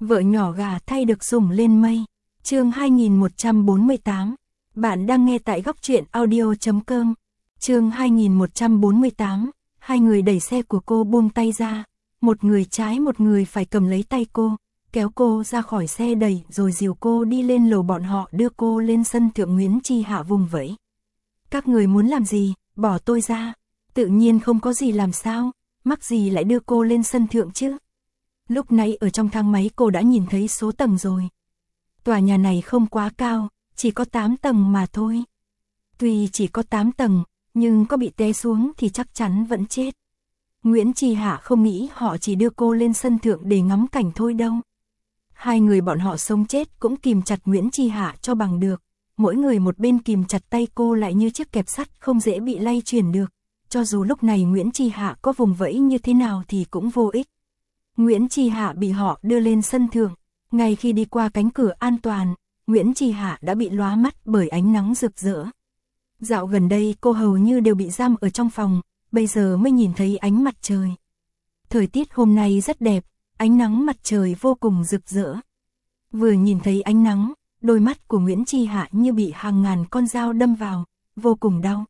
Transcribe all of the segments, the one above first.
Vợ nhỏ gà thay được sủng lên mây. Chương 2148. Bạn đang nghe tại góc truyện audio.com. Chương 2148. Hai người đẩy xe của cô buông tay ra. Một người trái một người phải cầm lấy tay cô, kéo cô ra khỏi xe đẩy rồi dìu cô đi lên lầu. Bọn họ đưa cô lên sân thượng. Nguyễn Chi Hạ vùng vẫy. Các người muốn làm gì, bỏ tôi ra. Tự nhiên không có gì làm sao, mắc gì lại đưa cô lên sân thượng chứ. Lúc nãy ở trong thang máy cô đã nhìn thấy số tầng rồi. Tòa nhà này không quá cao, chỉ có 8 tầng mà thôi. Tuy chỉ có 8 tầng, nhưng có bị té xuống thì chắc chắn vẫn chết. Nguyễn Chi Hạ không nghĩ họ chỉ đưa cô lên sân thượng để ngắm cảnh thôi đâu. Hai người bọn họ sống chết cũng kìm chặt Nguyễn Chi Hạ cho bằng được. Mỗi người một bên kìm chặt tay cô lại như chiếc kẹp sắt không dễ bị lay chuyển được. Cho dù lúc này Nguyễn Chi Hạ có vùng vẫy như thế nào thì cũng vô ích. Nguyễn Chi Hạ bị họ đưa lên sân thượng. Ngay khi đi qua cánh cửa an toàn, Nguyễn Chi Hạ đã bị lóa mắt bởi ánh nắng rực rỡ. Dạo gần đây cô hầu như đều bị giam ở trong phòng, bây giờ mới nhìn thấy ánh mặt trời. Thời tiết hôm nay rất đẹp, ánh nắng mặt trời vô cùng rực rỡ. Vừa nhìn thấy ánh nắng, đôi mắt của Nguyễn Chi Hạ như bị hàng ngàn con dao đâm vào, vô cùng đau.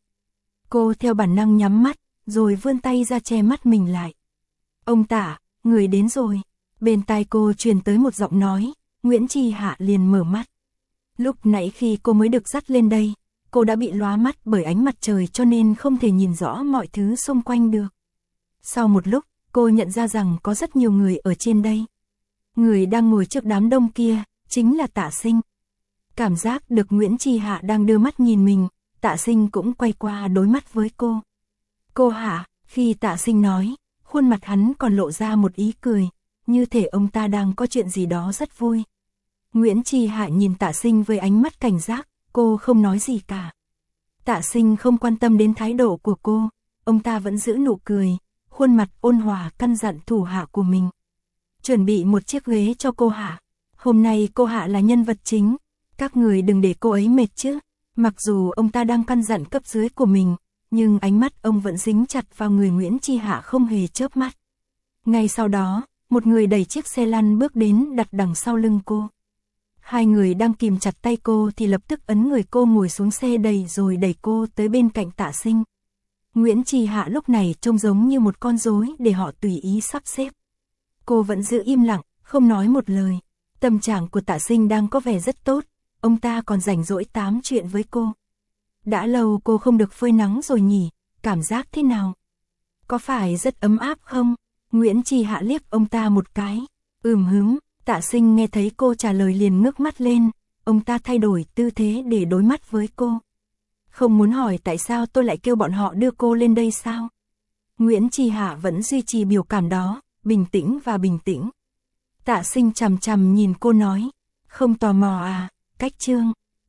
Cô theo bản năng nhắm mắt, rồi vươn tay ra che mắt mình lại. Ông Tả, người đến rồi. Bên tai cô truyền tới một giọng nói, Nguyễn Chi Hạ liền mở mắt. Lúc nãy khi cô mới được dắt lên đây, cô đã bị lóa mắt bởi ánh mặt trời cho nên không thể nhìn rõ mọi thứ xung quanh được. Sau một lúc, cô nhận ra rằng có rất nhiều người ở trên đây. Người đang ngồi trước đám đông kia, chính là Tạ Sinh. Cảm giác được Nguyễn Chi Hạ đang đưa mắt nhìn mình, Tạ Sinh cũng quay qua đối mắt với cô. Cô Hạ, khi Tạ Sinh nói, khuôn mặt hắn còn lộ ra một ý cười, như thể ông ta đang có chuyện gì đó rất vui. Nguyễn Chi Hạ nhìn Tạ Sinh với ánh mắt cảnh giác, cô không nói gì cả. Tạ Sinh không quan tâm đến thái độ của cô, ông ta vẫn giữ nụ cười, khuôn mặt ôn hòa căn dặn thủ hạ của mình. Chuẩn bị một chiếc ghế cho cô Hạ. Hôm nay cô Hạ là nhân vật chính, các người đừng để cô ấy mệt chứ. Mặc dù ông ta đang căn dặn cấp dưới của mình, nhưng ánh mắt ông vẫn dính chặt vào người Nguyễn Chi Hạ không hề chớp mắt. Ngay sau đó, một người đẩy chiếc xe lăn bước đến đặt đằng sau lưng cô. Hai người đang kìm chặt tay cô thì lập tức ấn người cô ngồi xuống xe đẩy rồi đẩy cô tới bên cạnh Tạ Sinh. Nguyễn Chi Hạ lúc này trông giống như một con rối để họ tùy ý sắp xếp. Cô vẫn giữ im lặng, không nói một lời. Tâm trạng của Tạ Sinh đang có vẻ rất tốt, ông ta còn rảnh rỗi tám chuyện với cô. Đã lâu cô không được phơi nắng rồi nhỉ, cảm giác thế nào? Có phải rất ấm áp không? Nguyễn Chi Hạ liếc ông ta một cái. Hứ. Tạ Sinh nghe thấy cô trả lời liền ngước mắt lên, ông ta thay đổi tư thế để đối mắt với cô. Không muốn hỏi tại sao tôi lại kêu bọn họ đưa cô lên đây sao? Nguyễn Chi Hạ vẫn duy trì biểu cảm đó, bình tĩnh và bình tĩnh. Tạ Sinh chằm chằm nhìn cô nói, không tò mò à, cách chương.